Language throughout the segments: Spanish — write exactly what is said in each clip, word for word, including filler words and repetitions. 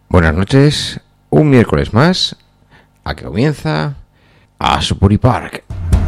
Buenas noches, un miércoles más, a que comienza Asbury Park.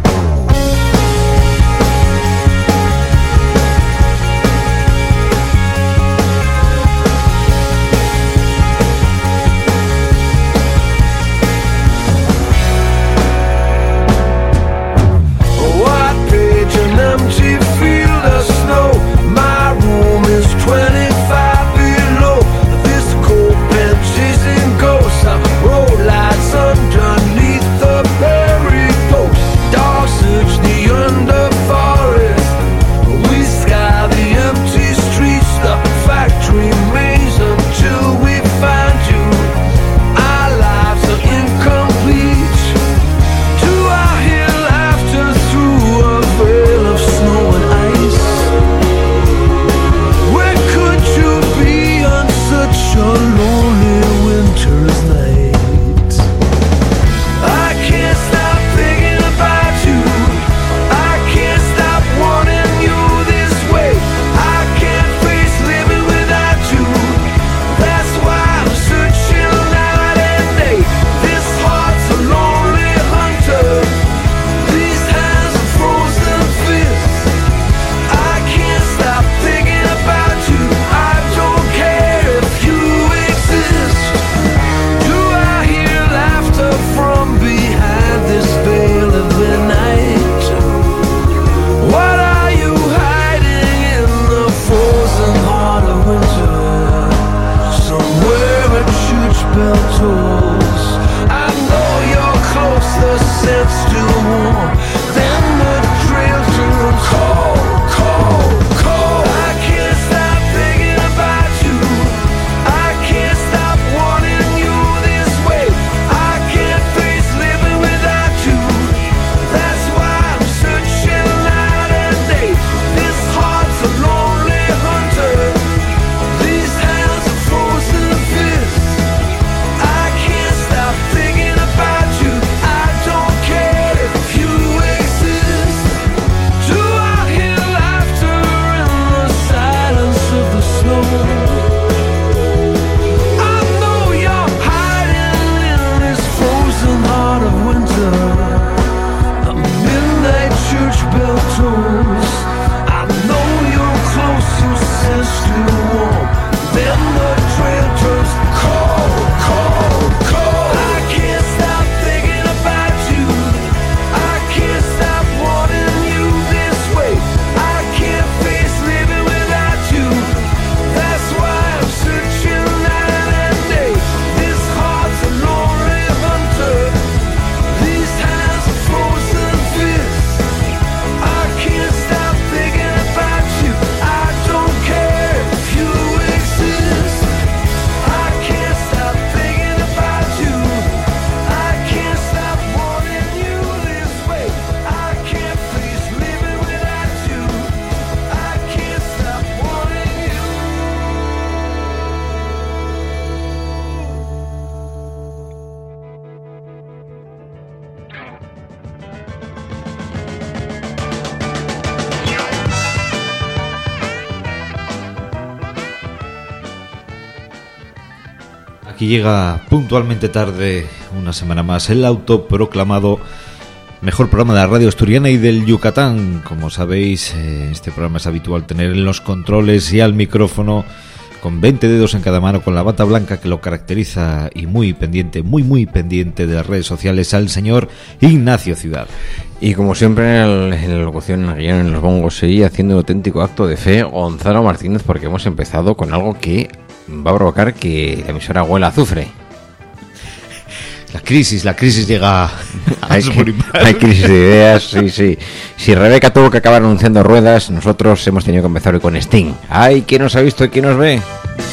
Aquí llega puntualmente tarde, una semana más, el autoproclamado mejor programa de la radio asturiana y del Yucatán. Como sabéis, en este programa es habitual tener en los controles y al micrófono, con veinte dedos en cada mano, con la bata blanca que lo caracteriza, y muy pendiente, muy muy pendiente de las redes sociales, al señor Ignacio Ciudad. Y como siempre, en, el, en la locución, en el guión, en los bongos, seguí haciendo un auténtico acto de fe Gonzalo Martínez, porque hemos empezado con algo que va a provocar que la emisora huela a azufre. La crisis, la crisis llega a hay, que, hay crisis de ideas, sí, sí. Si Rebeca tuvo que acabar anunciando ruedas, nosotros hemos tenido que empezar hoy con Sting. ¡Ay, quién nos ha visto y quién nos ve!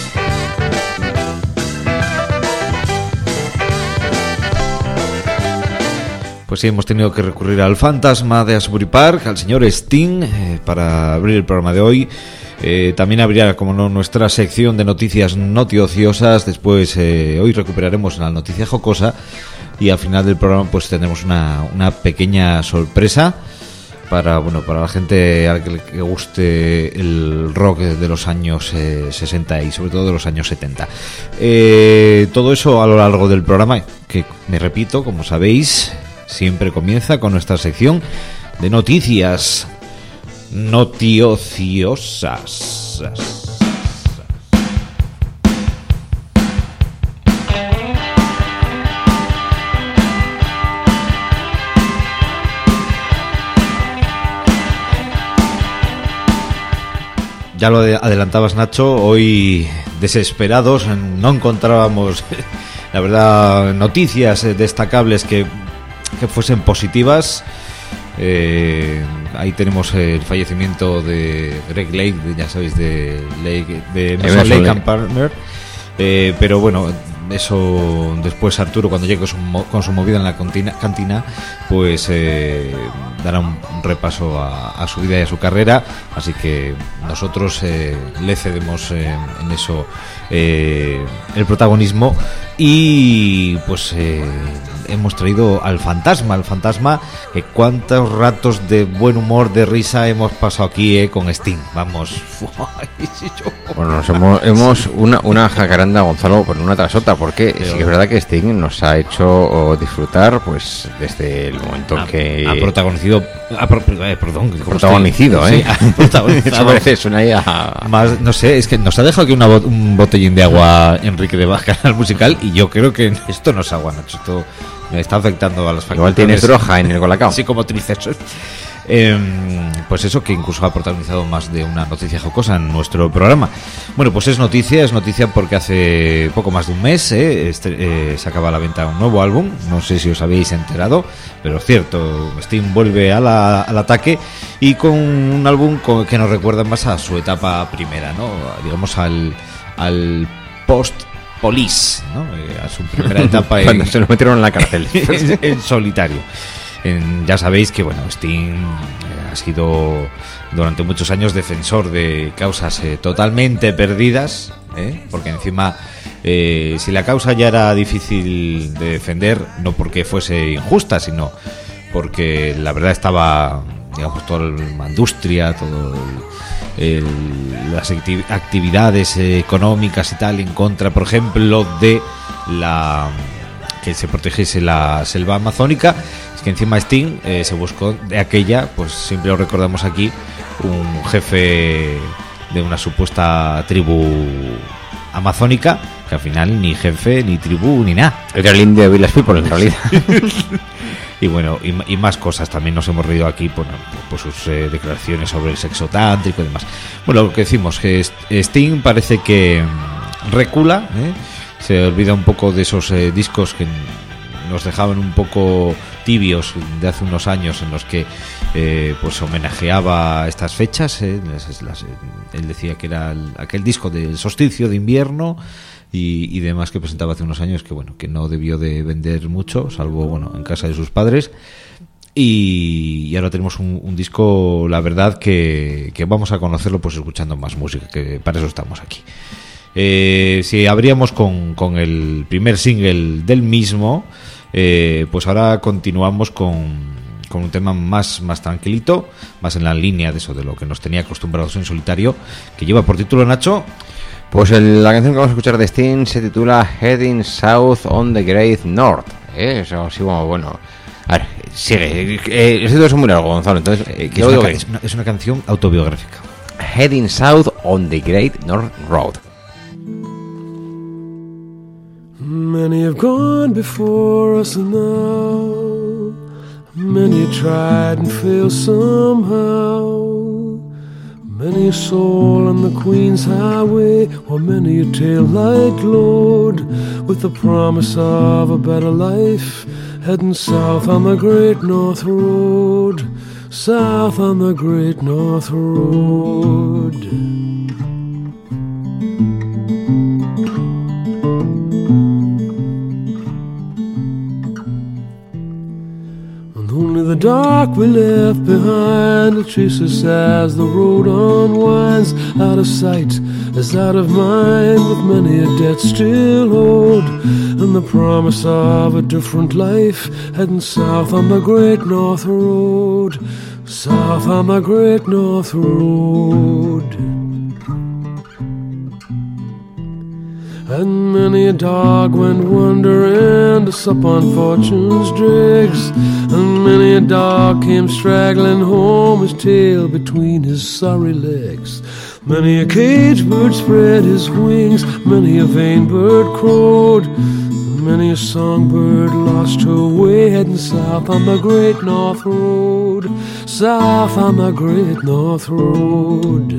Pues sí, hemos tenido que recurrir al fantasma de Asbury Park, al señor Sting, eh, para abrir el programa de hoy. Eh, también habría, como no, nuestra sección de noticias noticiosas. Después, eh, hoy recuperaremos la noticia jocosa. Y al final del programa pues tendremos una, una pequeña sorpresa para bueno para la gente a la que le guste el rock de los años eh, sesenta y sobre todo de los años setenta. Eh, todo eso a lo largo del programa, que me repito, como sabéis, siempre comienza con nuestra sección de noticias noticiosas. Ya lo adelantabas, Nacho, hoy desesperados, no encontrábamos, la verdad, noticias destacables que, que fuesen positivas. Eh, ahí tenemos el fallecimiento de Greg Lake, ya sabéis, de Lake, de Emerson, Lake and Palmer. Eh, pero bueno, eso después Arturo, cuando llegue con su, con su movida en la cantina, cantina pues eh, dará un, un repaso a, a su vida y a su carrera, así que nosotros eh, le cedemos eh, en eso eh, el protagonismo. Y pues eh, hemos traído al fantasma, al fantasma, que cuántos ratos de buen humor, de risa hemos pasado aquí eh, con Sting, vamos. Bueno, nos hemos, hemos una, una jacaranda, Gonzalo, por una tras otra, porque Pero, sí que es verdad que Sting nos ha hecho disfrutar, pues desde el momento en que ha protagonizado, ha pro, eh, perdón, protagonizado, eh, sí, ha protagonizado. Suena ahí a... Más, no sé, es que nos ha dejado aquí una, un botellín de agua Enrique de Baja, canal musical, y yo creo que esto no es agua, Nacho, esto me está afectando a las facultades. Igual tienes droga en el colacao. Así como tricesos. Eh, pues eso, que incluso ha protagonizado más de una noticia jocosa en nuestro programa. Bueno, pues es noticia, es noticia porque hace poco más de un mes eh, este, eh, se acaba a la venta un nuevo álbum. No sé si os habéis enterado, pero cierto, Sting vuelve a la, al ataque y con un álbum con, que nos recuerda más a su etapa primera, ¿no? Digamos al, al post Police, ¿no? Eh, a su primera etapa cuando en, se lo metieron en la cárcel en, en solitario. En, ya sabéis que bueno, Sting eh, ha sido durante muchos años defensor de causas eh, totalmente perdidas, ¿eh? Porque encima eh, si la causa ya era difícil de defender, no porque fuese injusta, sino porque la verdad estaba, digamos, toda la industria, todo el, el, las actividades económicas y tal en contra, por ejemplo, de la que se protegiese la selva amazónica. Es que encima Sting eh, se buscó de aquella, pues siempre lo recordamos aquí, un jefe de una supuesta tribu amazónica, que al final ni jefe, ni tribu, ni nada. Era el indio de Village People, en realidad. Y bueno, y, y más cosas. También nos hemos reído aquí por, por sus eh, declaraciones sobre el sexo tántrico y demás. Bueno, lo que decimos, que Sting parece que recula, ¿eh? Se olvida un poco de esos eh, discos que nos dejaban un poco tibios de hace unos años, en los que eh, pues homenajeaba estas fechas, eh, las, las, él decía que era el, aquel disco del solsticio de invierno y, y demás que presentaba hace unos años, que bueno, que no debió de vender mucho, salvo bueno en casa de sus padres. Y, y ahora tenemos un, un disco, la verdad que, que vamos a conocerlo pues escuchando más música, que para eso estamos aquí. Eh, si abríamos con, con el primer single del mismo, eh, pues ahora continuamos con, con un tema más, más tranquilito, más en la línea de eso, de lo que nos tenía acostumbrados en solitario, que lleva por título, Nacho. Pues el, la canción que vamos a escuchar de Sting se titula Heading South on the Great North. ¿Eh? Eso así como bueno. A ver, sigue. Eh, esto es muy largo, Gonzalo. Entonces, eh, es, una, es, una, es una canción autobiográfica. Heading South on the Great North Road. Many have gone before us now. Many tried and failed somehow. Many a soul on the Queen's Highway, or many a tail light glowed with the promise of a better life, heading south on the Great North Road, south on the Great North Road. dark we left behind will chase us as the road unwinds. Out of sight as out of mind, with many a debt still owed, and the promise of a different life, heading south on the Great North Road. South on the Great North Road. And many a dog went wandering to sup on fortune's dregs, and many a dog came straggling home, his tail between his sorry legs. Many a caged bird spread his wings, many a vain bird crowed, many a songbird lost her way, heading south on the Great North Road. South on the Great North Road.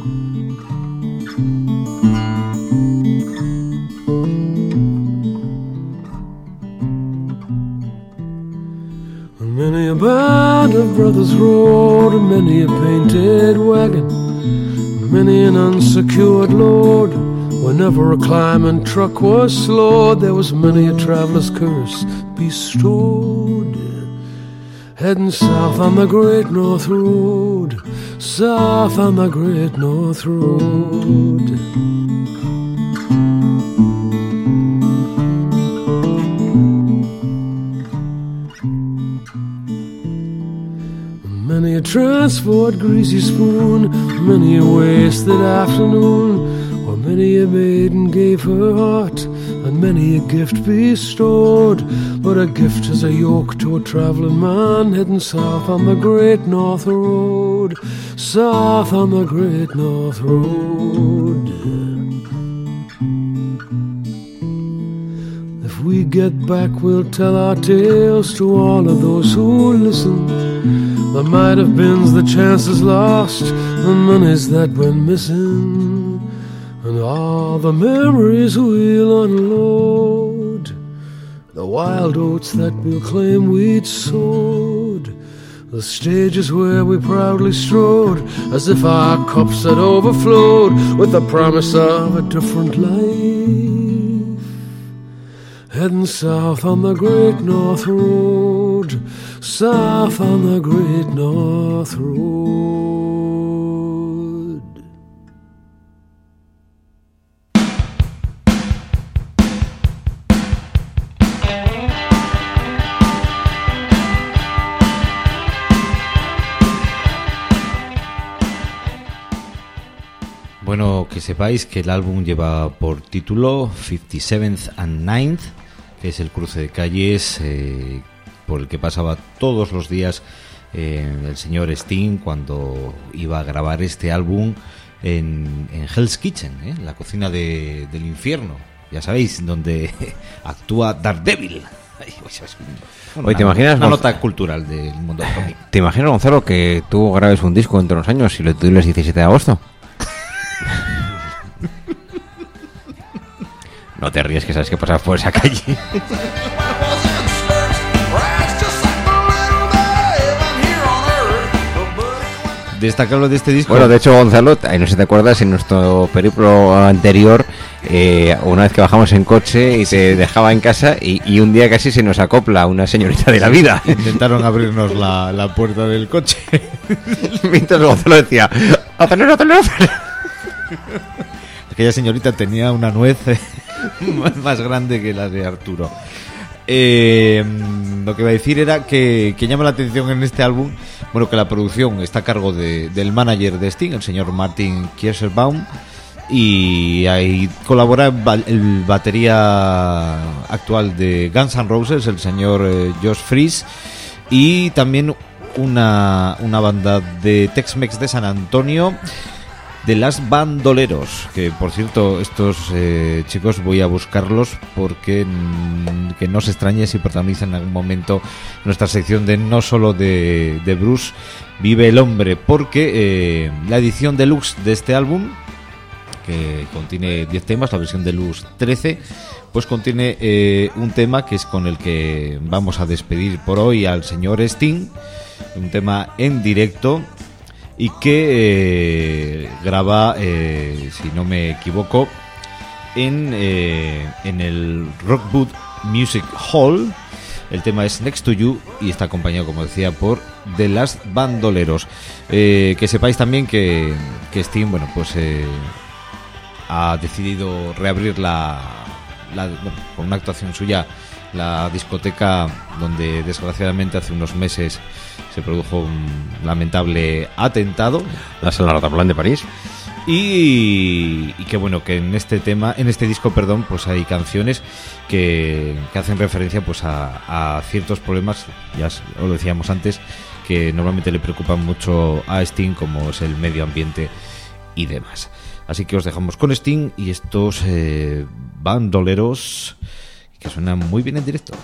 Many a band of brothers rode, and many a painted wagon, many an unsecured load. Whenever a climbing truck was slowed, there was many a traveler's curse bestowed. Heading south on the Great North Road, south on the Great North Road. Many a transport greasy spoon, many a wasted afternoon, or many a maiden gave her heart, and many a gift bestowed. But a gift is a yoke to a travelling man, heading south on the Great North Road. South on the Great North Road. If we get back, we'll tell our tales to all of those who listen. There might have been the chances lost, the monies that went missing, and all the memories we'll unload, the wild oats that we'll claim we'd sowed, the stages where we proudly strode, as if our cups had overflowed with the promise of a different life. Heading south on the Great North Road, south on the Great North Road. Bueno, que sepáis que el álbum lleva por título fifty-seventh and ninth, que es el cruce de calles eh, por el que pasaba todos los días eh, el señor Sting cuando iba a grabar este álbum en, en Hell's Kitchen, ¿eh? La cocina de, del infierno, ya sabéis, donde actúa Daredevil. Oye, ¿te imaginas, una Gonz- nota cultural del mundo del cómic? ¿Te imaginas, Gonzalo, que tú grabes un disco dentro de unos años y lo titules diecisiete de agosto? No te ríes, que sabes que pasas por esa calle. Destacable de este disco. Bueno, de hecho, Gonzalo, ahí no sé si te acuerdas, en nuestro periplo anterior, eh, una vez que bajamos en coche y te dejaba en casa, y, y un día casi se nos acopla una señorita de la vida. Intentaron abrirnos la, la puerta del coche. Mientras Gonzalo decía, acelera, acelera, acelera. Aquella señorita tenía una nuez más, más grande que la de Arturo. Eh, lo que iba a decir era que, que llama la atención en este álbum, bueno, que la producción está a cargo de, del manager de Sting, el señor Martin Kieserbaum, y ahí colabora el, ba- el batería actual de Guns N' Roses, el señor eh, Josh Freese, y también una, una banda de Tex-Mex de San Antonio, de Las Bandoleros, que por cierto estos eh, chicos voy a buscarlos porque mm, que no se extrañe si protagonizan en algún momento nuestra sección de no solo de, de Bruce vive el hombre, porque eh, la edición deluxe de este álbum, que contiene diez temas, la versión deluxe trece, pues contiene eh, un tema que es con el que vamos a despedir por hoy al señor Sting, un tema en directo y que eh, graba, eh, si no me equivoco, en, eh, en el Rockwood Music Hall El tema es Next to You y está acompañado, como decía, por The Last Bandoleros. Eh, que sepáis también que, que Sting, bueno, pues eh, ha decidido reabrir la, la bueno, con una actuación suya, la discoteca donde desgraciadamente hace unos meses se produjo un lamentable atentado. La Sala Rataplan de París. Y, y que bueno, que en este tema, en este disco, perdón, pues hay canciones que, que hacen referencia pues a, a ciertos problemas, ya os lo decíamos antes, que normalmente le preocupan mucho a Sting, como es el medio ambiente y demás. Así que os dejamos con Sting y estos eh, bandoleros que suenan muy bien en directo.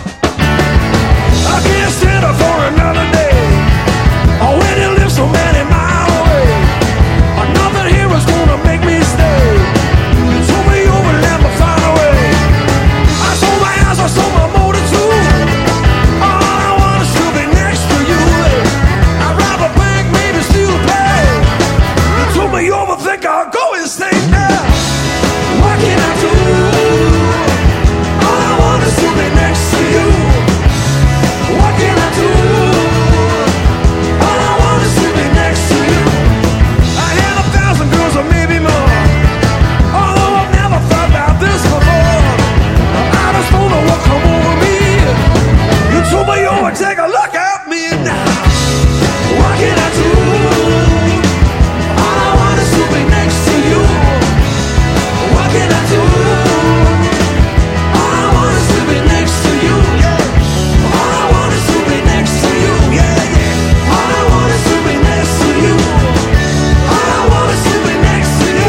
Another hero's gonna make me stay. You told me you would never find a way. I sold my house, I sold my motor too. All I want is to be next to you. I'd rob a bank, maybe steal a plane. You told me you overthink, I'll go insane now. What can I do? All I want is to be next to you. What can I do? All I want is to be next to you. Girls or maybe more. Although I've never thought about this before, I just don't know what come over me. You told me you would take a look at me now. What can I do? All I want is to be next to you. What can I do? All I want is to be next to you. Yeah. All I want is to be next to you. Yeah, yeah. All I want is to be next to you. All I want is to be next to you.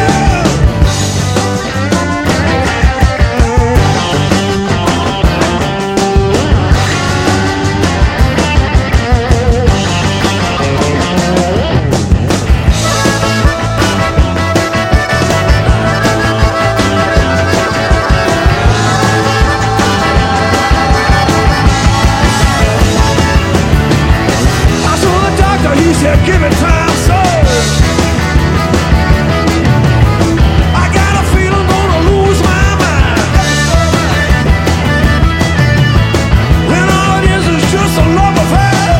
I saw the doctor, he said give it time, so I got a feeling gonna lose my mind. When all it is is just a love affair.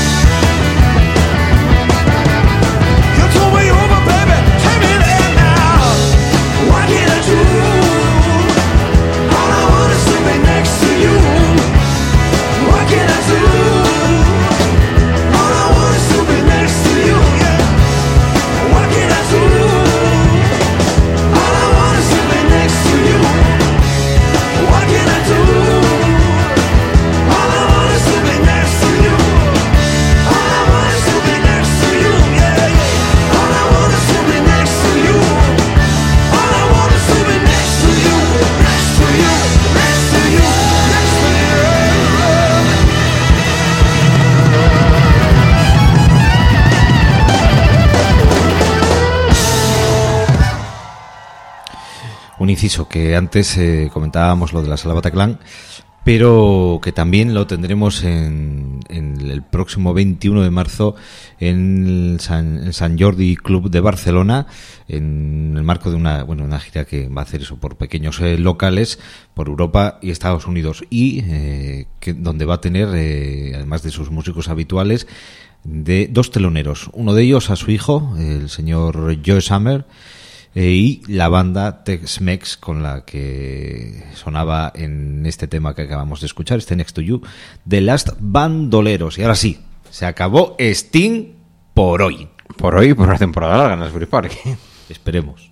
You told me over, baby, take me there now. What can I do? All I want is to be next to you. What can I do? All I want is to be next to you. Yeah. What can I do? All I want is to be next to you. What can I do? All I want is to be next to you. All I want is to be next to you. Yeah, yeah. All I want is to be next to you. All I want is to be next to you. Next to you. Next to you. Next to you. Un inciso, que antes eh, comentábamos lo de la Sala Bataclan, pero que también lo tendremos en, en el próximo veintiuno de marzo en el San, en San Jordi Club de Barcelona, en el marco de una, bueno, una gira que va a hacer eso por pequeños eh, locales por Europa y Estados Unidos, y eh, que, donde va a tener, eh, además de sus músicos habituales, de dos teloneros. Uno de ellos a su hijo, el señor Joe Summer, eh, y la banda Tex-Mex con la que sonaba en este tema que acabamos de escuchar, este Next to You, The Last Bandoleros. Y ahora sí, se acabó Sting por hoy. Por hoy, por una temporada larga en Asbury Park. Esperemos.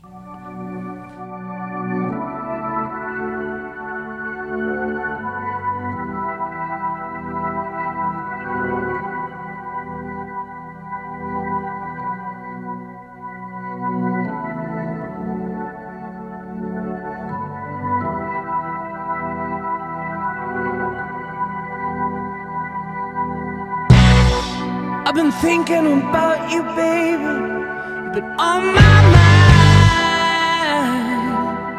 I've been thinking about you, baby. You've been on my mind.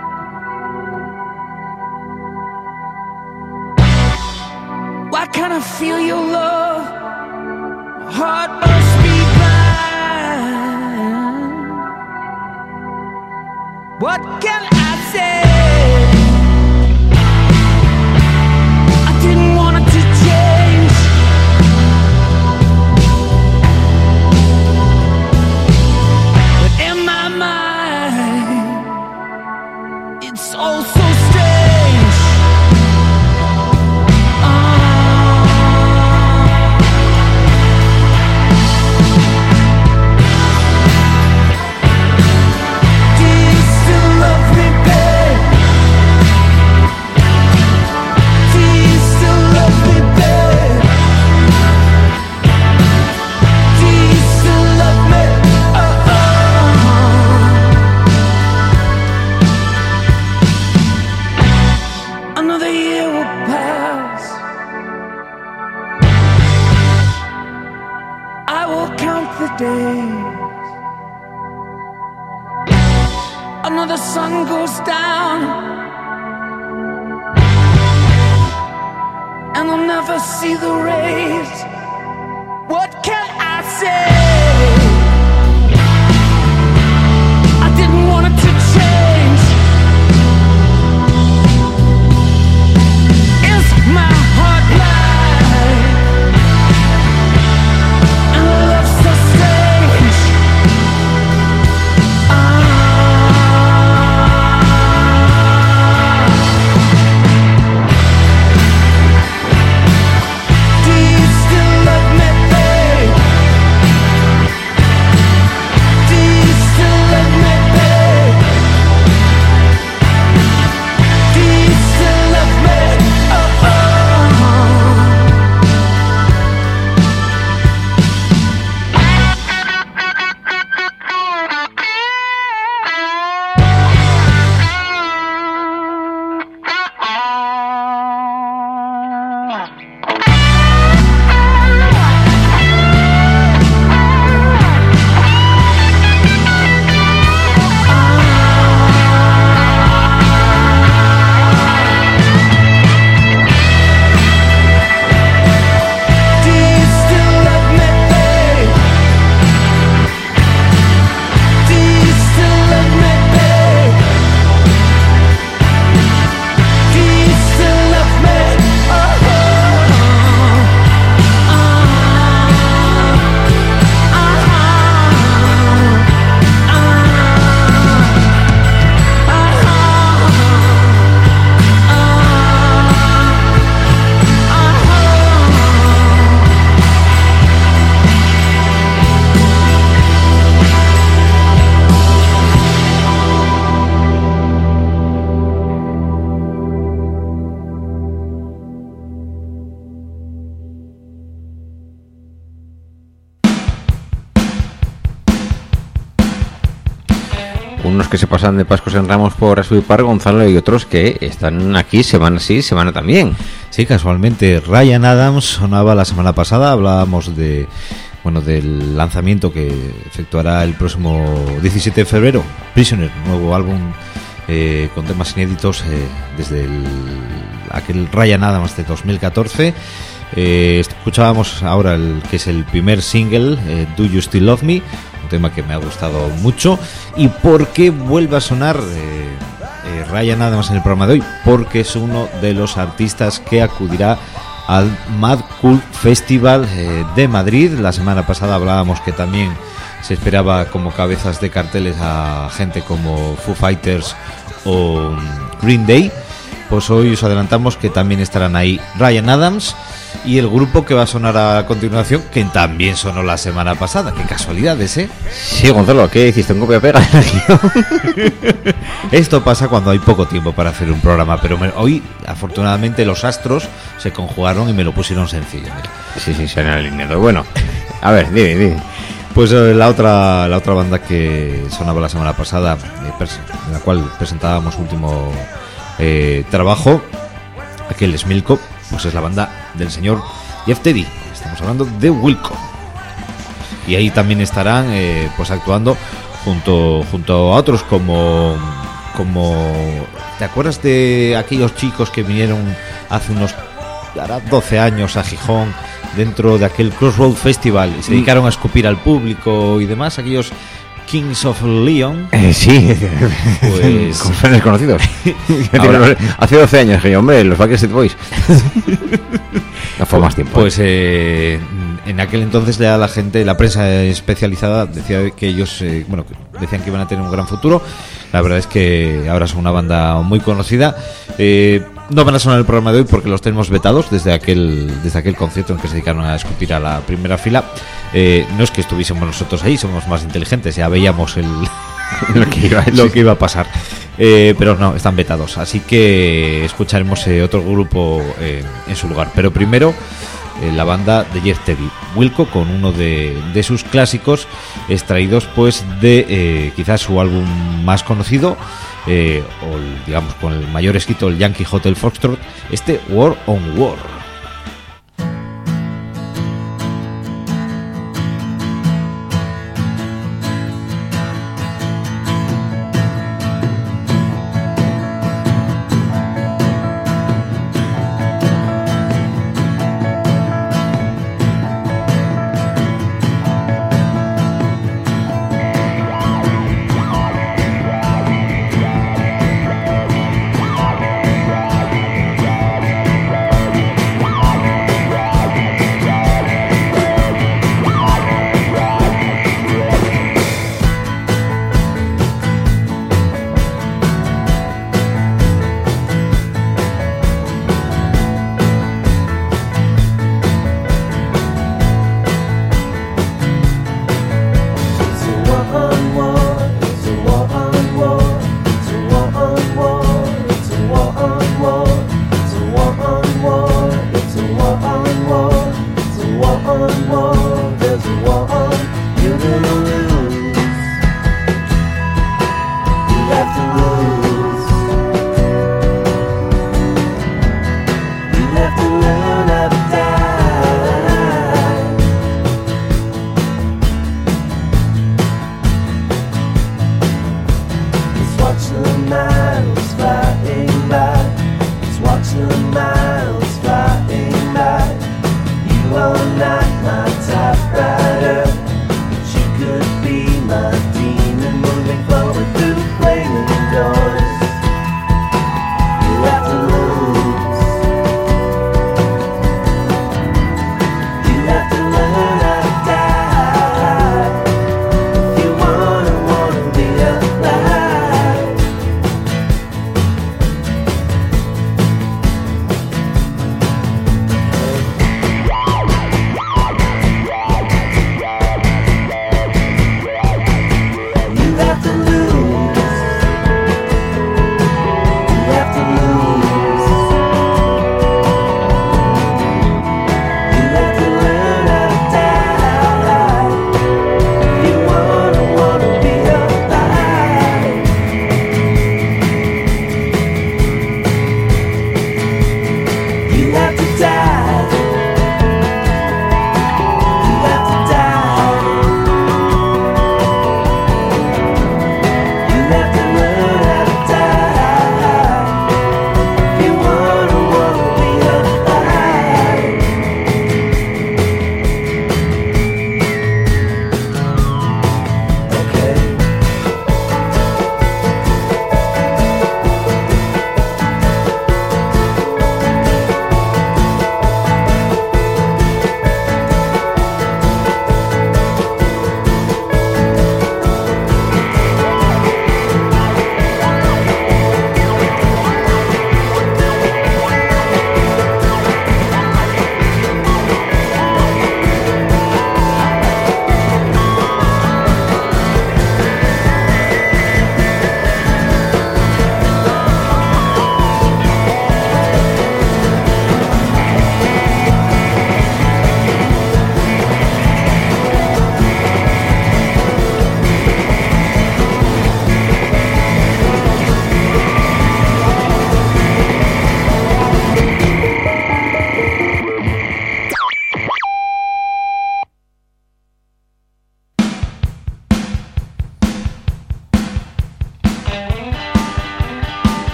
Why can't I feel your love? My heart must be blind. What can I say? I didn't want to the sun goes down, and I'll never see the rays. What can I say? I didn't want it to change. Is my heart blind? And love so strange. Ah. Do you still love me, babe? Do you still love me, babe? Do you still love me? Oh, oh. Do you still love me, babe? Do you still love me, babe? Do you still love me? Oh, oh, oh, Unos que se pasan de Pascos en Ramos por Asbury Park, Gonzalo, y otros que están aquí semana sí, semana también. Sí, casualmente Ryan Adams sonaba la semana pasada. Hablábamos de bueno del lanzamiento que efectuará el próximo diecisiete de febrero, Prisoner, nuevo álbum eh, con temas inéditos eh, desde el, aquel Ryan Adams de dos mil catorce. Eh, escuchábamos ahora el que es el primer single, eh, Do You Still Love Me, un tema que me ha gustado mucho. ¿Y por qué vuelve a sonar eh, eh, Ryan Adams en el programa de hoy? Porque es uno de los artistas que acudirá al Mad Cool Festival eh, de Madrid. La semana pasada hablábamos que también se esperaba como cabezas de carteles a gente como Foo Fighters o Green Day. Pues hoy os adelantamos que también estarán ahí Ryan Adams y el grupo que va a sonar a continuación, que también sonó la semana pasada. Qué casualidades, ¿eh? Sí, Gonzalo, ¿qué hiciste? ¿Un copia-pega de la guión? Esto pasa cuando hay poco tiempo para hacer un programa, pero me- hoy, afortunadamente, los astros se conjugaron y me lo pusieron sencillo. Mira. Sí, sí, se han alineado. Bueno, a ver, dime, dime. Pues eh, la otra la otra banda que sonaba la semana pasada, eh, pres- en la cual presentábamos último eh, trabajo, aquel Smilko, pues es la banda del señor Jeff Teddy. Estamos hablando de Wilco. Y ahí también estarán eh, pues actuando junto junto a otros como como ¿te acuerdas de aquellos chicos que vinieron hace unos hará doce años a Gijón dentro de aquel Crossroad Festival y se dedicaron a escupir al público y demás, aquellos Kings of Leon? Eh, sí, Pues- con fans conocidos. Ahora- Hace doce años que yo, hombre, los Backstreet Boys. No fue más tiempo. Pues eh, en aquel entonces ya la gente, la prensa especializada decía que ellos, eh, bueno, decían que iban a tener un gran futuro. La verdad es que ahora son una banda muy conocida. Eh, no van a sonar el programa de hoy porque los tenemos vetados desde aquel desde aquel concierto en que se dedicaron a escupir a la primera fila. Eh, no es que estuviésemos nosotros ahí, somos más inteligentes, ya veíamos el lo que iba, lo que iba a pasar. Eh, pero no, están vetados. Así que escucharemos eh, otro grupo eh, en su lugar. Pero primero, eh, la banda de Jeff Teddy, Wilco, con uno de, de sus clásicos extraídos pues de eh, quizás su álbum más conocido, eh, o el, digamos con el mayor éxito, el Yankee Hotel Foxtrot, este War on War.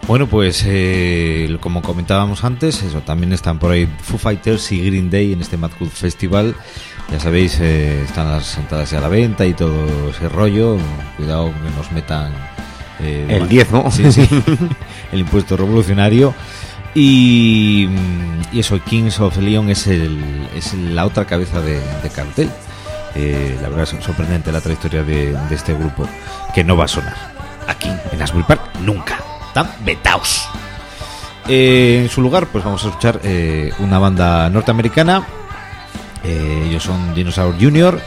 Bueno, pues eh, como comentábamos antes, eso, también están por ahí Foo Fighters y Green Day en este Mad Cool Festival. Ya sabéis, eh, están las entradas ya a la venta y todo ese rollo. Cuidado que nos metan eh, el diezmo, sí, sí, el impuesto revolucionario. Y, y eso, Kings of Leon es, el, es la otra cabeza de, de cartel. Eh, la verdad es sorprendente la trayectoria de, de este grupo, que no va a sonar aquí en Asbury Park nunca. Están vetaos. Eh, en su lugar, pues vamos a escuchar eh, una banda norteamericana. Eh, ellos son Dinosaur Junior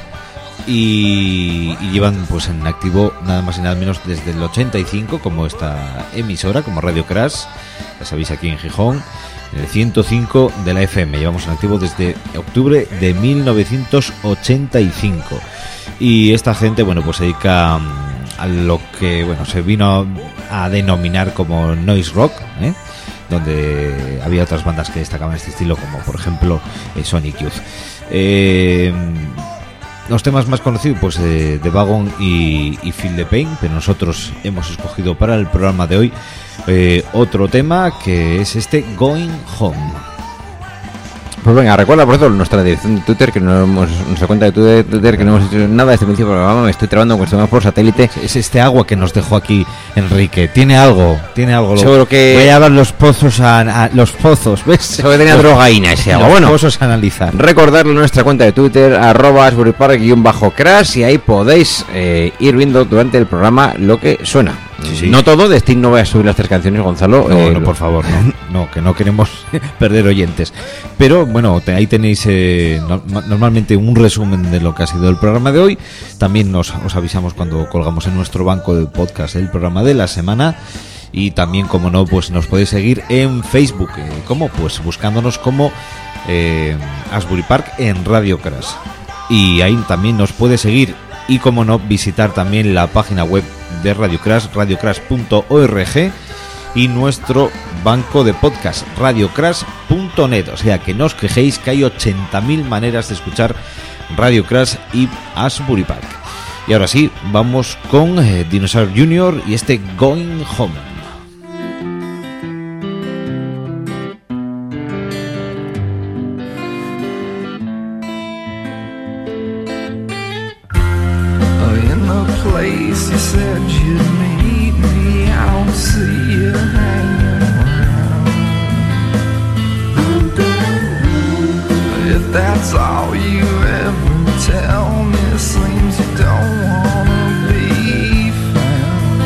y, y llevan pues en activo nada más y nada menos desde el ochenta y cinco como esta emisora, como Radio Crash, ya sabéis, aquí en Gijón, en el ciento cinco de la F M. Llevamos en activo desde octubre de mil novecientos ochenta y cinco y esta gente, bueno, pues se dedica a lo que, bueno, se vino a denominar como noise rock, ¿eh? Donde había otras bandas que destacaban este estilo, como por ejemplo eh, Sonic Youth. Eh, los temas más conocidos, pues eh, The Wagon y, y Feel the Pain, pero nosotros hemos escogido para el programa de hoy eh, otro tema, que es este Going Home. Pues venga, recuerda por cierto nuestra dirección de Twitter, que no hemos, nuestra cuenta de Twitter, que no hemos hecho nada de este principio del programa. Me estoy trabando con estamos por satélite. Es este agua que nos dejó aquí Enrique. Tiene algo, tiene algo. Seguro que voy a llevar los pozos a, a los pozos, ¿ves? Seguro que tenía los, drogaína ese agua. Los bueno, pozos a analizar. Recordarle nuestra cuenta de Twitter, arroba asburypark-crash, y ahí podéis eh, ir viendo durante el programa lo que suena. Sí, sí. No todo, de Sting no voy a subir las tres canciones, Gonzalo. No, eh, no, por favor, no, no, que no queremos perder oyentes. Pero bueno, te, ahí tenéis eh, no, normalmente un resumen de lo que ha sido el programa de hoy. También nos, os avisamos cuando colgamos en nuestro banco de podcast el programa de la semana. Y también, como no, pues nos podéis seguir en Facebook. Eh, ¿Cómo? Pues buscándonos como eh, Asbury Park en Radio Crash. Y ahí también nos puede seguir. Y como no, visitar también la página web de Radio Crash, radio crash punto org, y nuestro banco de podcast, radio crash punto net. O sea, que no os quejéis, que hay ochenta mil maneras de escuchar Radio Crash y Asbury Park. Y ahora sí, vamos con eh, Dinosaur Junior y este Going Home. You said you'd meet me, I don't see you hanging around. If that's all you ever tell me, it seems you don't wanna be found.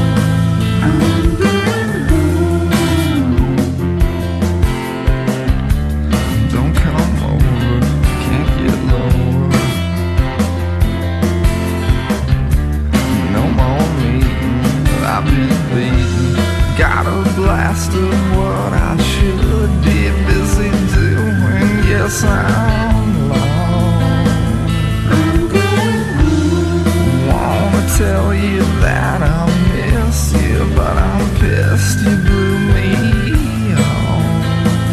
Don't come over, can't get lower. I've been beaten, got a blast of what I should be busy doing. Yes, I'm lost. Wanna tell you that I miss you, but I'm pissed you blew me off.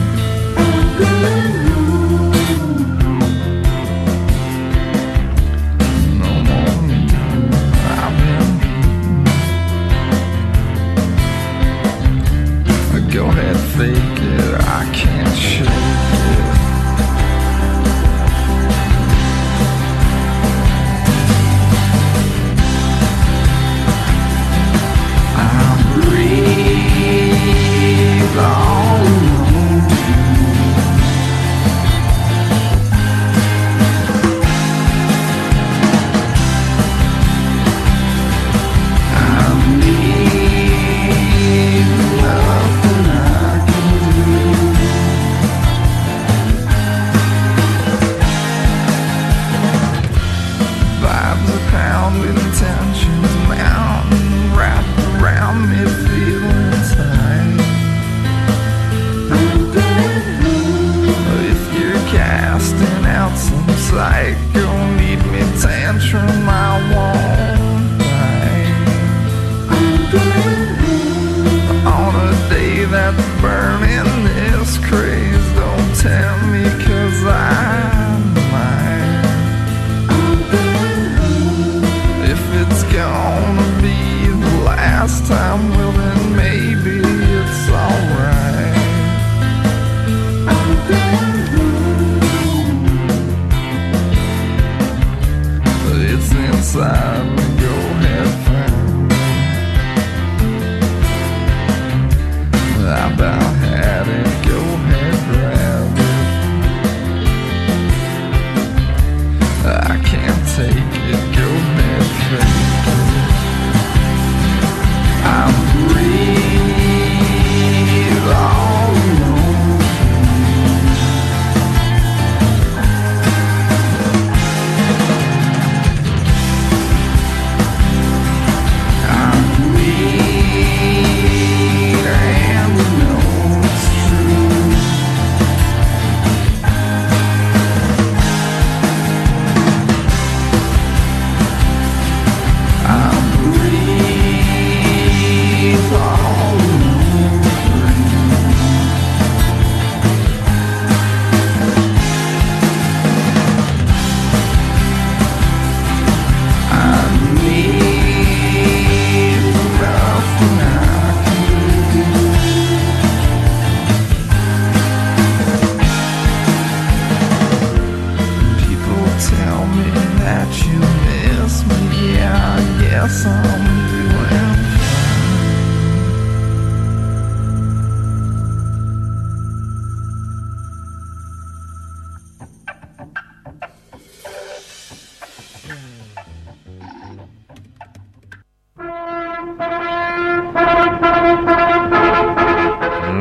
No more me, I've been. Go ahead, fake it, I can't shake it.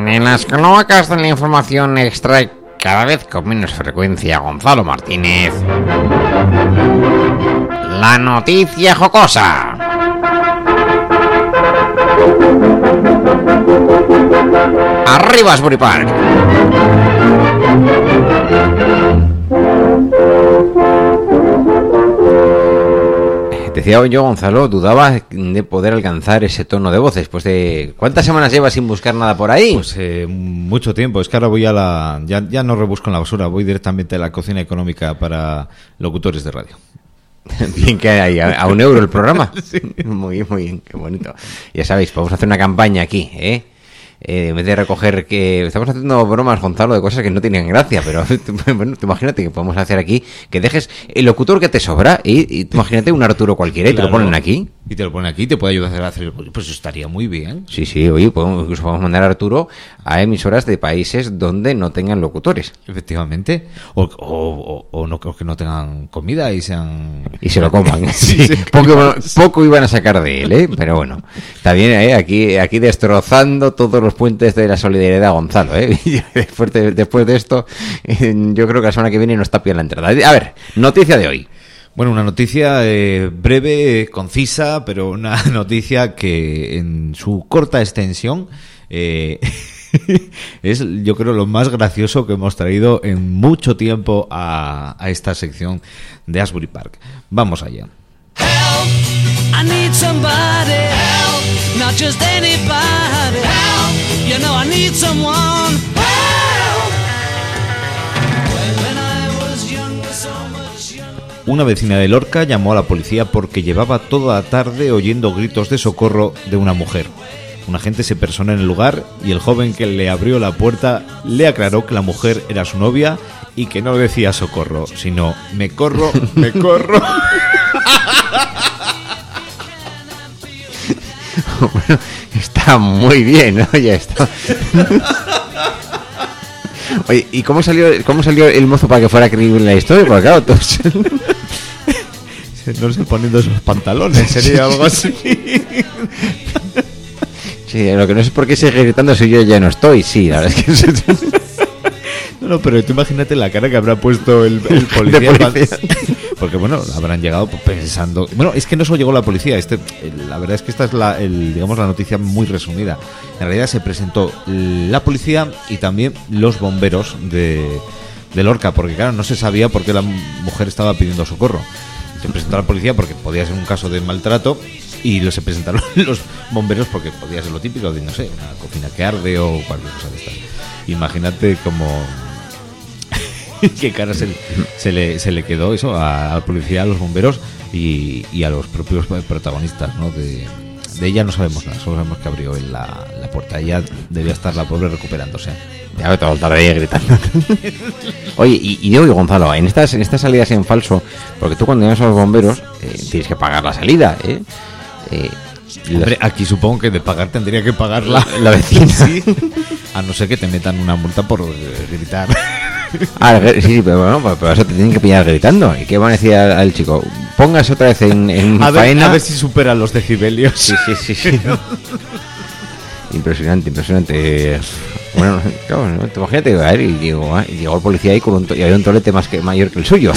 De las cloacas de la información extrae cada vez con menos frecuencia Gonzalo Martínez. La noticia jocosa. Arriba Asbury Park. Decía yo, Gonzalo, dudaba de poder alcanzar ese tono de voz después de... ¿Cuántas semanas llevas sin buscar nada por ahí? Pues eh, mucho tiempo. Es que ahora voy a la... Ya, ya no rebusco en la basura, voy directamente a la cocina económica para locutores de radio. Bien que hay, a, a un euro el programa. Sí. Muy bien, muy bien, qué bonito. Ya sabéis, vamos a hacer una campaña aquí, ¿eh? Eh, en vez de recoger que... Estamos haciendo bromas, Gonzalo, de cosas que no tienen gracia, pero bueno, tú imagínate que podemos hacer aquí, que dejes el locutor que te sobra y, y tú imagínate un Arturo cualquiera y claro, te lo ponen aquí. Y te lo ponen aquí, te puede ayudar a hacer... Pues eso estaría muy bien. Sí, sí, oye, podemos, incluso podemos mandar a Arturo a emisoras de países donde no tengan locutores. Efectivamente. O, o, o, o, no, o que no tengan comida y sean... Y se lo coman. Sí, sí, poco, poco iban a sacar de él, ¿eh? Pero bueno, está bien, ¿eh? Aquí, aquí destrozando todos los puentes de la solidaridad, Gonzalo, ¿eh? Después de, después de esto, yo creo que la semana que viene nos tapian la entrada. A ver, noticia de hoy. Bueno, una noticia eh, breve, concisa, pero una noticia que en su corta extensión eh, es, yo creo, lo más gracioso que hemos traído en mucho tiempo a, a esta sección de Asbury Park. Vamos allá. Help, I need somebody help, not just anybody help, you know I need someone help. When I was young, so much younger. Una vecina de Lorca llamó a la policía porque llevaba toda la tarde oyendo gritos de socorro de una mujer. Un agente se personó en el lugar y el joven que le abrió la puerta le aclaró que la mujer era su novia y que no decía socorro, sino me corro, me corro. Bueno, está muy bien, oye, esto. Oye, ¿y cómo salió, cómo salió el mozo para que fuera creíble la historia? Porque claro, todos... no se poniendo esos pantalones, sería algo así. Sí, lo que no sé por qué sigue gritando si yo ya no estoy. Sí, la verdad es que... No, no, pero tú imagínate la cara que habrá puesto el, el policía. policía. Porque, bueno, habrán llegado pensando... Bueno, es que no solo llegó la policía. Este, la verdad es que esta es la, el, digamos, la noticia muy resumida. En realidad se presentó la policía y también los bomberos de, de Lorca. Porque, claro, no se sabía por qué la mujer estaba pidiendo socorro. Se presentó a la policía porque podía ser un caso de maltrato y se presentaron los bomberos porque podía ser lo típico de, no sé, una cocina que arde o cualquier cosa de estas. Imagínate como... qué cara se, se, le, se le quedó eso a, a la policía, a los bomberos y, y a los propios protagonistas, ¿no? De, de ella no sabemos nada, solo sabemos que abrió la, la puerta. Ella debía estar la pobre recuperándose. Ya todo el tarde ahí gritando. Oye, y, y digo, Gonzalo, en estas, en estas salidas en falso, porque tú cuando llamas a los bomberos eh, tienes que pagar la salida, ¿eh? eh Hombre, aquí supongo que de pagar tendría que pagar la, la vecina. Sí. A no ser que te metan una multa por gritar. Ah, sí, sí, pero bueno, pero eso te tienen que pillar gritando. ¿Y qué van a decir al, al chico? Póngase otra vez en, en a faena. Ver, a ver si superan los decibelios. Sí, sí, sí, sí. Impresionante, impresionante. Bueno, claro, ¿no? Te imagínate, a ver, y llegó, y llegó el policía ahí con un, to- y había un tolete más que mayor que el suyo.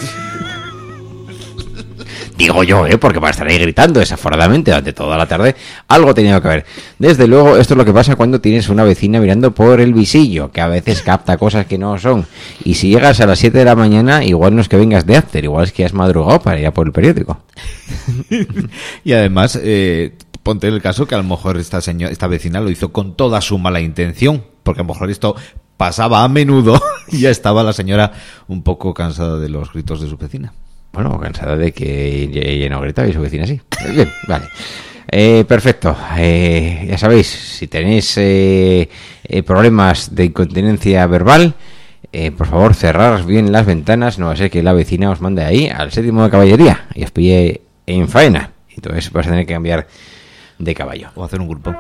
Digo yo, ¿eh? Porque para estar ahí gritando desaforadamente durante toda la tarde, algo tenía que ver. Desde luego, esto es lo que pasa cuando tienes una vecina mirando por el visillo, que a veces capta cosas que no son. Y si llegas a las siete de la mañana, igual no es que vengas de after, igual es que has madrugado para ir a por el periódico. Y además, eh, ponte el caso que a lo mejor esta señora, esta vecina lo hizo con toda su mala intención, porque a lo mejor esto pasaba a menudo y ya estaba la señora un poco cansada de los gritos de su vecina. Bueno, cansada de que ella no gritaba y su vecina sí. Bien, vale. Eh, perfecto. Eh, ya sabéis, si tenéis eh, eh, problemas de incontinencia verbal, eh, por favor, cerrar bien las ventanas. No va a ser que la vecina os mande ahí al séptimo de caballería y os pille en faena. Entonces vas a tener que cambiar de caballo. O hacer un grupo.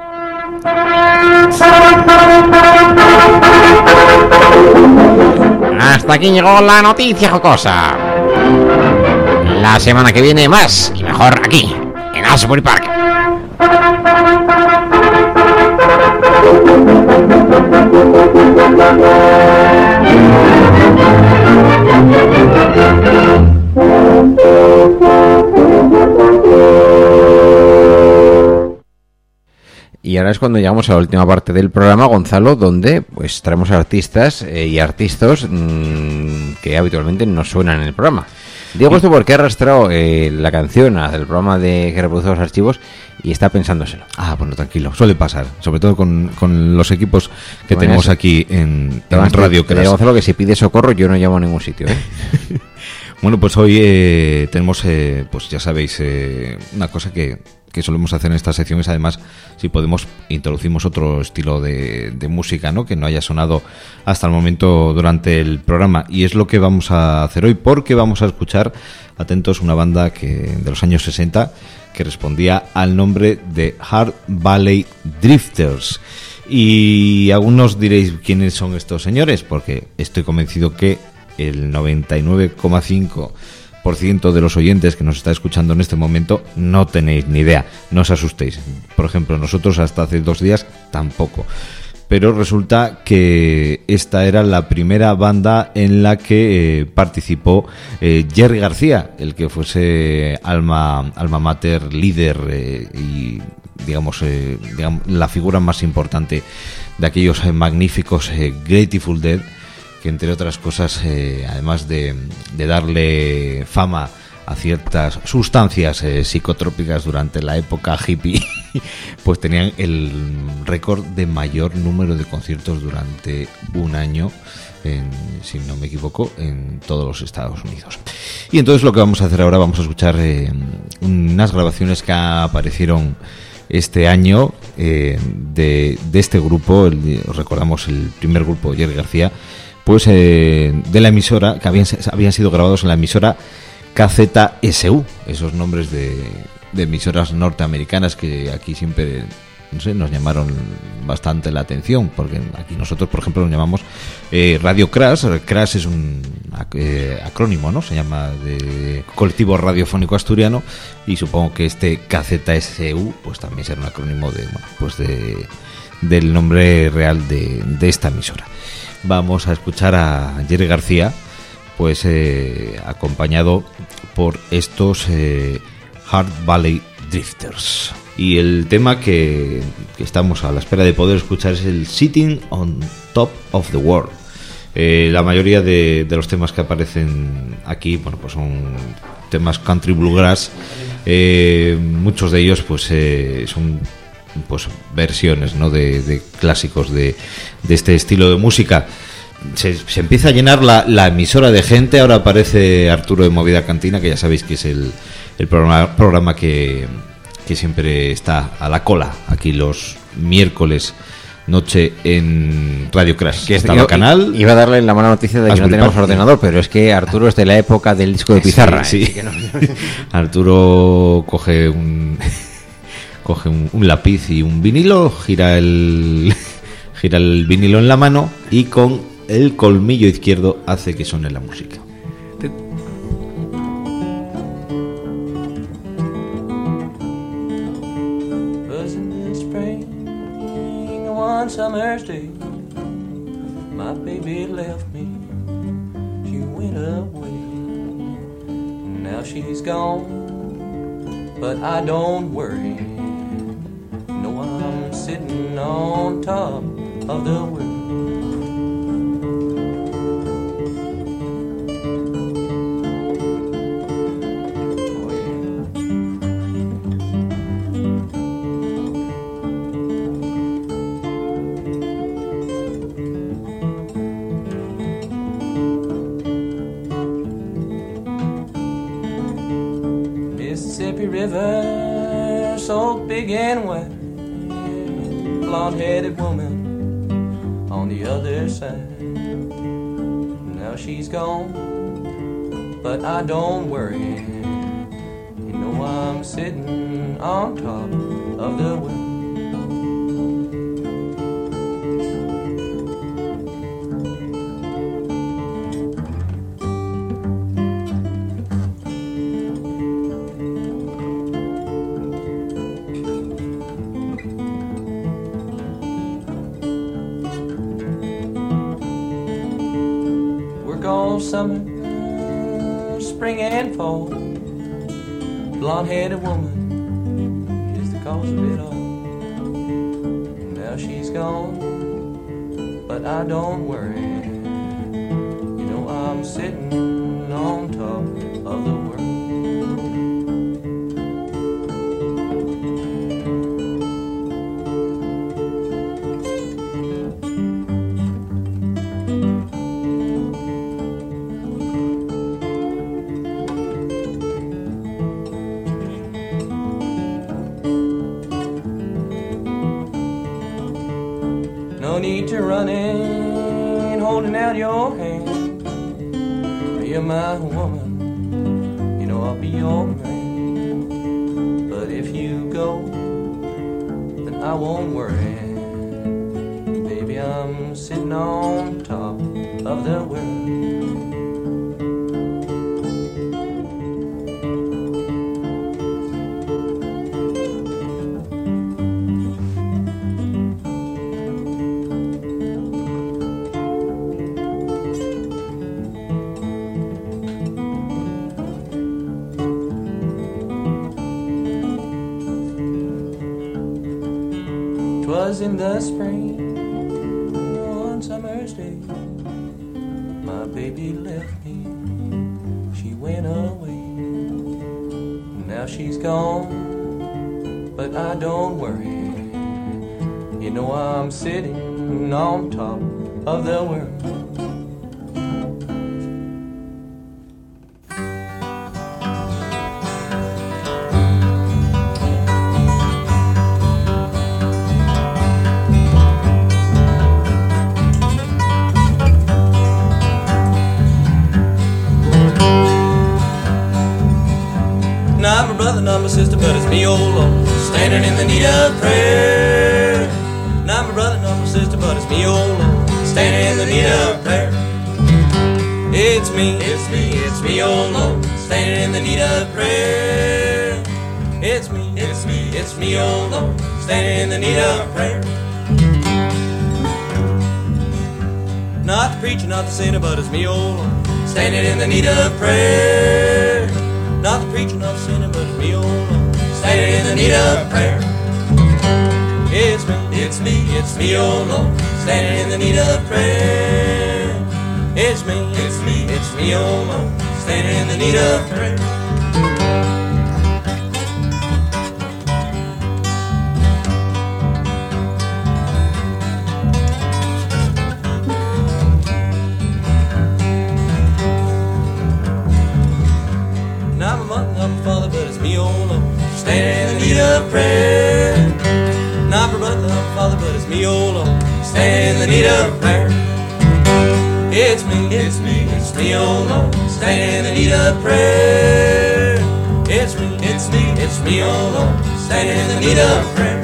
Hasta aquí llegó la noticia jocosa. La semana que viene más y mejor aquí, en Asbury Park. Y ahora es cuando llegamos a la última parte del programa, Gonzalo, donde pues traemos artistas eh, y artistas mmm, que habitualmente no suenan en el programa. Digo esto porque he arrastrado eh, la canción al programa de que reproduce los archivos y está pensándoselo. Ah, bueno, tranquilo, suele pasar, sobre todo con, con los equipos que Bueno, tenemos eso. aquí en, en Además, Radio te digo, Crash. Gonzalo, que si pide socorro yo no llamo a ningún sitio, ¿eh? Bueno, pues hoy eh, tenemos, eh, pues ya sabéis, eh, una cosa que, que solemos hacer en estas secciones. Además, si podemos, introducimos otro estilo de, de música, ¿no?, que no haya sonado hasta el momento durante el programa. Y es lo que vamos a hacer hoy, porque vamos a escuchar, atentos, una banda que de los años sesenta que respondía al nombre de Hard Valley Drifters. Y algunos diréis quiénes son estos señores, porque estoy convencido que el noventa y nueve coma cinco por ciento de los oyentes que nos está escuchando en este momento no tenéis ni idea, no os asustéis. Por ejemplo, nosotros hasta hace dos días tampoco. Pero resulta que esta era la primera banda en la que eh, participó eh, Jerry García, el que fuese alma, alma mater, líder eh, y digamos, eh, digamos la figura más importante de aquellos eh, magníficos eh, Grateful Dead, que entre otras cosas, eh, además de, de darle fama a ciertas sustancias eh, psicotrópicas durante la época hippie, pues tenían el récord de mayor número de conciertos durante un año, en, si no me equivoco, en todos los Estados Unidos. Y entonces lo que vamos a hacer ahora, vamos a escuchar eh, unas grabaciones que aparecieron este año eh, de, de este grupo. El, recordamos el primer grupo, Jerry García, pues eh, de la emisora, que habían, habían sido grabados en la emisora K Z S U, esos nombres de, de emisoras norteamericanas que aquí siempre, no sé, nos llamaron bastante la atención, porque aquí nosotros, por ejemplo, nos llamamos eh, Radio Crash. Crash es un eh, acrónimo, ¿no? Se llama de Colectivo Radiofónico Asturiano, y supongo que este K Z S U pues también será un acrónimo de, bueno, pues de del nombre real de, de esta emisora. Vamos a escuchar a Jerry García, pues eh, acompañado por estos eh, Hard Valley Drifters. Y el tema que, que estamos a la espera de poder escuchar es el Sitting on Top of the World. Eh, la mayoría de, de los temas que aparecen aquí, bueno, pues son temas country bluegrass. Eh, muchos de ellos, pues, eh, son pues versiones, ¿no?, de, de clásicos de, de este estilo de música. Se, se empieza a llenar la, la emisora de gente. Ahora aparece Arturo de Movida Cantina, que ya sabéis que es el, el programa, programa que, que siempre está a la cola aquí los miércoles noche en Radio Crash. Que estaba canal. Iba a darle la mala noticia de que no tenemos ordenador, pero es que Arturo es de la época del disco de pizarra. Sí, sí. ¿eh? No... Arturo coge un coge un, un lápiz y un vinilo, gira el gira el vinilo en la mano y con el colmillo izquierdo hace que suene la música. One summer's day, my baby left me. She went away. Now she's gone, but I don't worry. No, I'm sitting on top of the world. River, so big and wide, blonde-headed woman on the other side. Now she's gone, but I don't worry. You know I'm sitting on top of the world. Summer, spring and fall, blonde-headed woman is the cause of it all. now she's gone, but I don't worry. You know I'm sitting on top of the world. No need to run in, holding out your hand. You're my woman, you know I'll be your man. But if you go, then I won't worry. Baby, I'm sitting on top of the world. Was in the spring, one summer's day, my baby left me, she went away. Now she's gone, but I don't worry. You know I'm sitting on top of the world. Not my brother, not my sister, but it's me, oh Lord, standing in the need of prayer. Not my brother, not my sister, but it's me, oh Lord, standing in the need of prayer. It's me, it's me, it's me, oh Lord, standing in the need of prayer. It's me, it's me, it's me, oh Lord, standing in the need of prayer. Not the preacher, not the sinner, but it's me, oh Lord, standing in the need of prayer. Not the preacher, not the sinner, but it's me, oh Lord, standing in the need of prayer. It's me, it's me, it's me, oh Lord, standing in the need of prayer. It's me, it's me, it's me, oh Lord, standing in the need of prayer. Not my mother, not my father, but it's me, oh Lord, standing in the need of prayer. Not my brother, not my father, but it's me, oh Lord, standing in the need of prayer. It's me, it's me, it's me, oh Lord, standing in the need of prayer. It's me, it's me, it's me, oh Lord, standing in the need of prayer.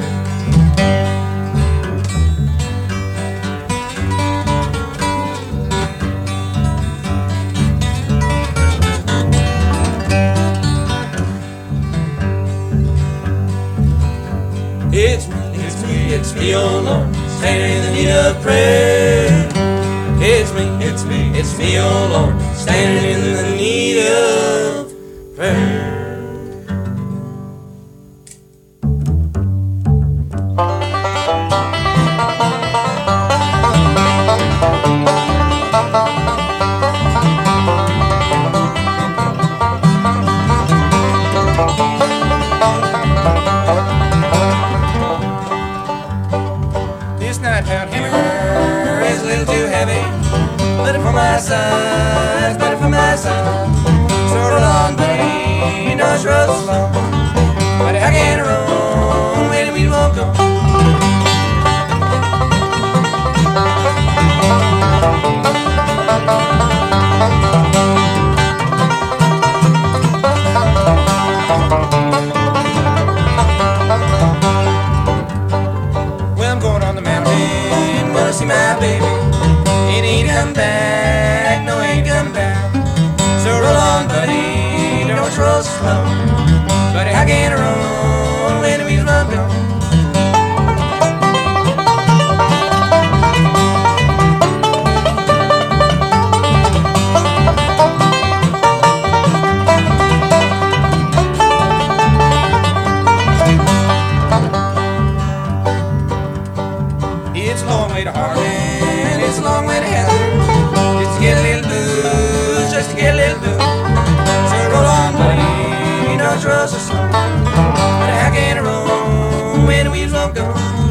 It's me, it's me, it's me, oh Lord, standing in the need of prayer. It's me, it's me, it's me, oh Lord, standing in the need of prayer. This nine-pound hammer is a little too heavy. Better for my son, better for my son. Sort of long, buddy, don't roll slow. Buddy, I can't roll, wait a minute, won't go. Well, I'm going on the mountain, wanna see my baby. It ain't come back, no ain't come back. So roll on, buddy, don't roll slow. But way to Harlan, it's a long way to Heather. Just to get a little booze, just to get a little booze. So roll on, buddy, don't trust us. But how can I roll when the wheels won't go?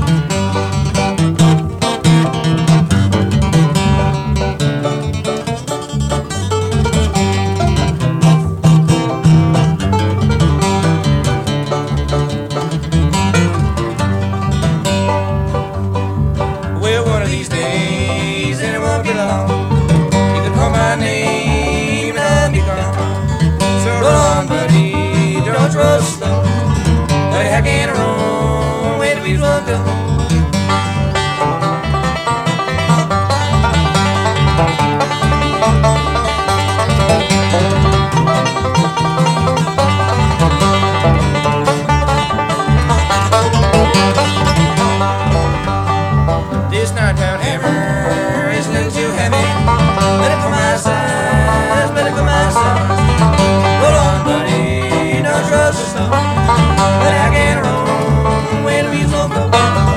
Trust them, but how can I roll when the wheels won't go? This nine-pound hammer is a little too heavy. Better for my size, better for my size. Hold on, buddy, don't trust the stuff. But I can't roll when the wheels won't go.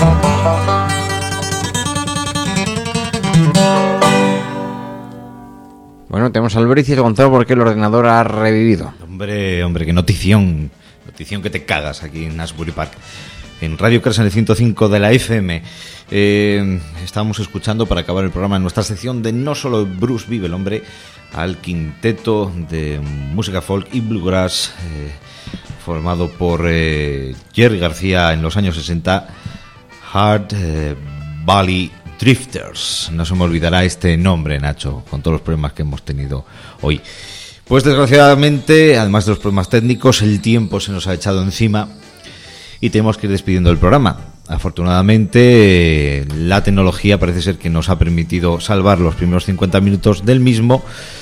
Bueno, tenemos al Bricio Gonzalo porque el ordenador ha revivido. Hombre, hombre, qué notición. Notición que te cagas aquí en Asbury Park. En Radio Cars en el ciento cinco de la F M. Eh, estábamos escuchando para acabar el programa en nuestra sección de No Solo Bruce Vive el Hombre al quinteto de música folk y bluegrass eh, formado por eh, Jerry García en los años sesenta, Hard eh, Valley Drifters. No se me olvidará este nombre, Nacho, con todos los problemas que hemos tenido hoy. Pues desgraciadamente, además de los problemas técnicos, el tiempo se nos ha echado encima y tenemos que ir despidiendo el programa. Afortunadamente, la tecnología parece ser que nos ha permitido salvar los primeros cincuenta minutos del mismo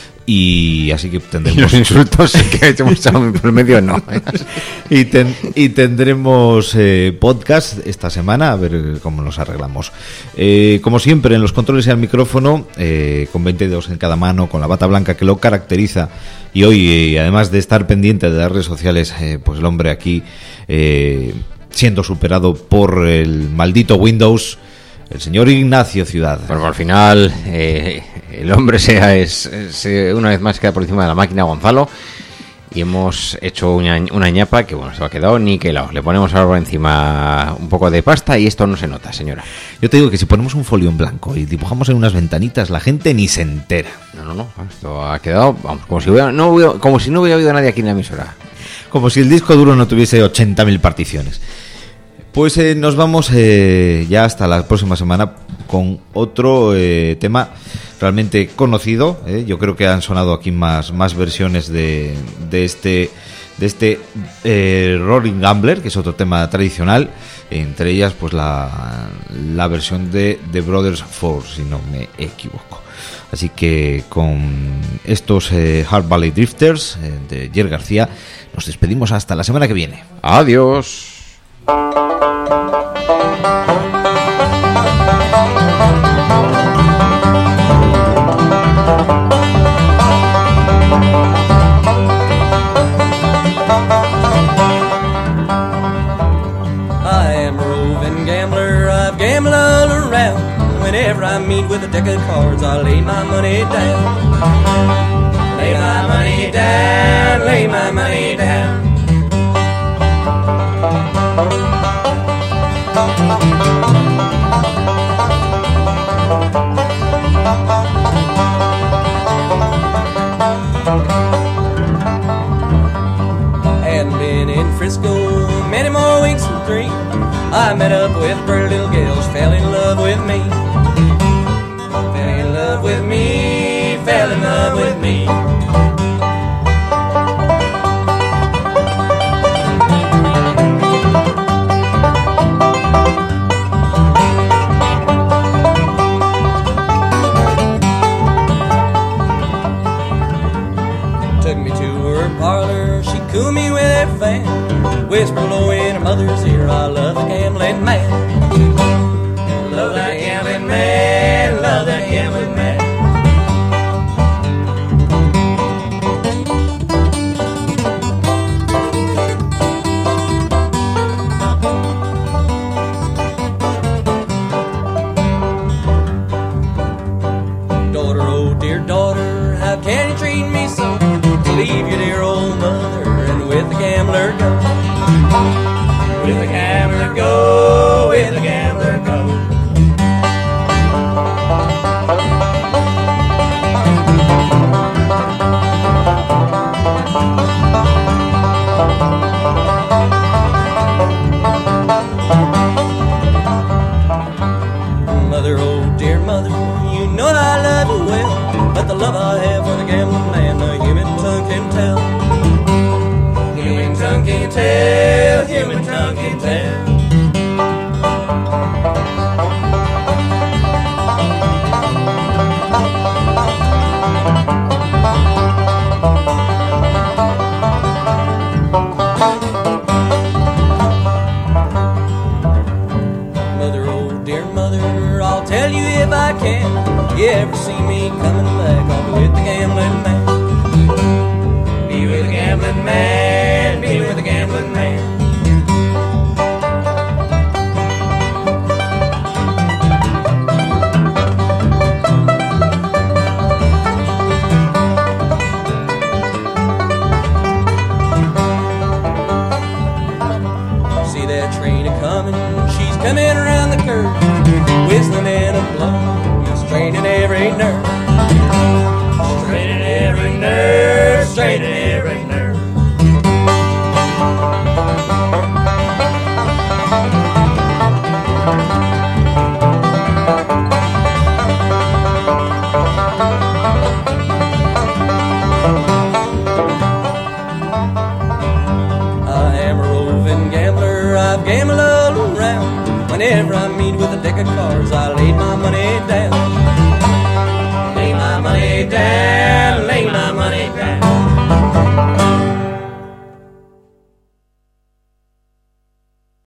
y así que tendremos... Y los insultos que hemos echado por medio no. y, ten, y tendremos eh, podcast esta semana, a ver cómo nos arreglamos. Eh, como siempre, en los controles y al micrófono, eh, con veinte dedos en cada mano, con la bata blanca que lo caracteriza. Y hoy, eh, además de estar pendiente de las redes sociales, eh, pues el hombre aquí... Eh, siendo superado por el maldito Windows, el señor Ignacio Ciudad. Bueno, al final eh, el hombre sea es, es, una vez más queda por encima de la máquina, Gonzalo, y hemos hecho una, una ñapa que bueno, se ha quedado niquelado. Le ponemos ahora por encima un poco de pasta y esto no se nota, señora. Yo te digo que si ponemos un folio en blanco y dibujamos en unas ventanitas, la gente ni se entera. No, no, no, esto ha quedado, vamos, como si, hubiera, no hubiera, como si no hubiera habido nadie aquí en la emisora. Como si el disco duro no tuviese ochenta mil particiones. Pues eh, nos vamos eh, ya hasta la próxima semana con otro eh, tema realmente conocido. Eh. Yo creo que han sonado aquí más, más versiones de, de este, de este eh, Roaring Gambler, que es otro tema tradicional. Entre ellas, pues la, la versión de The Brothers Four, si no me equivoco. Así que con estos eh, Hard Valley Drifters eh, de Jerry García nos despedimos hasta la semana que viene. Adiós. Whenever I meet with a deck of cards, I lay my money down. Lay my money down, lay my money down. Hadn't been in Frisco many more weeks than three. I met up with pretty little girls, fell in love with me. Fell in love with me, fell in love with me. Took me to her parlor, she cooled me with her fan. Whispered low in her mother's ear, I love a gambling man. Love that gambling tell you if I can. You ever see me coming back? I'll be with the gambling man. Be with the gambling man. Be with the gambling man. See that train a-coming, she's coming around the curve, whistling and a-blowing, straining every nerve, straining every nerve, straining every nerve. I am a roving gambler, I've gambled all around. Whenever I meet with a deck of cards, I laid my money down.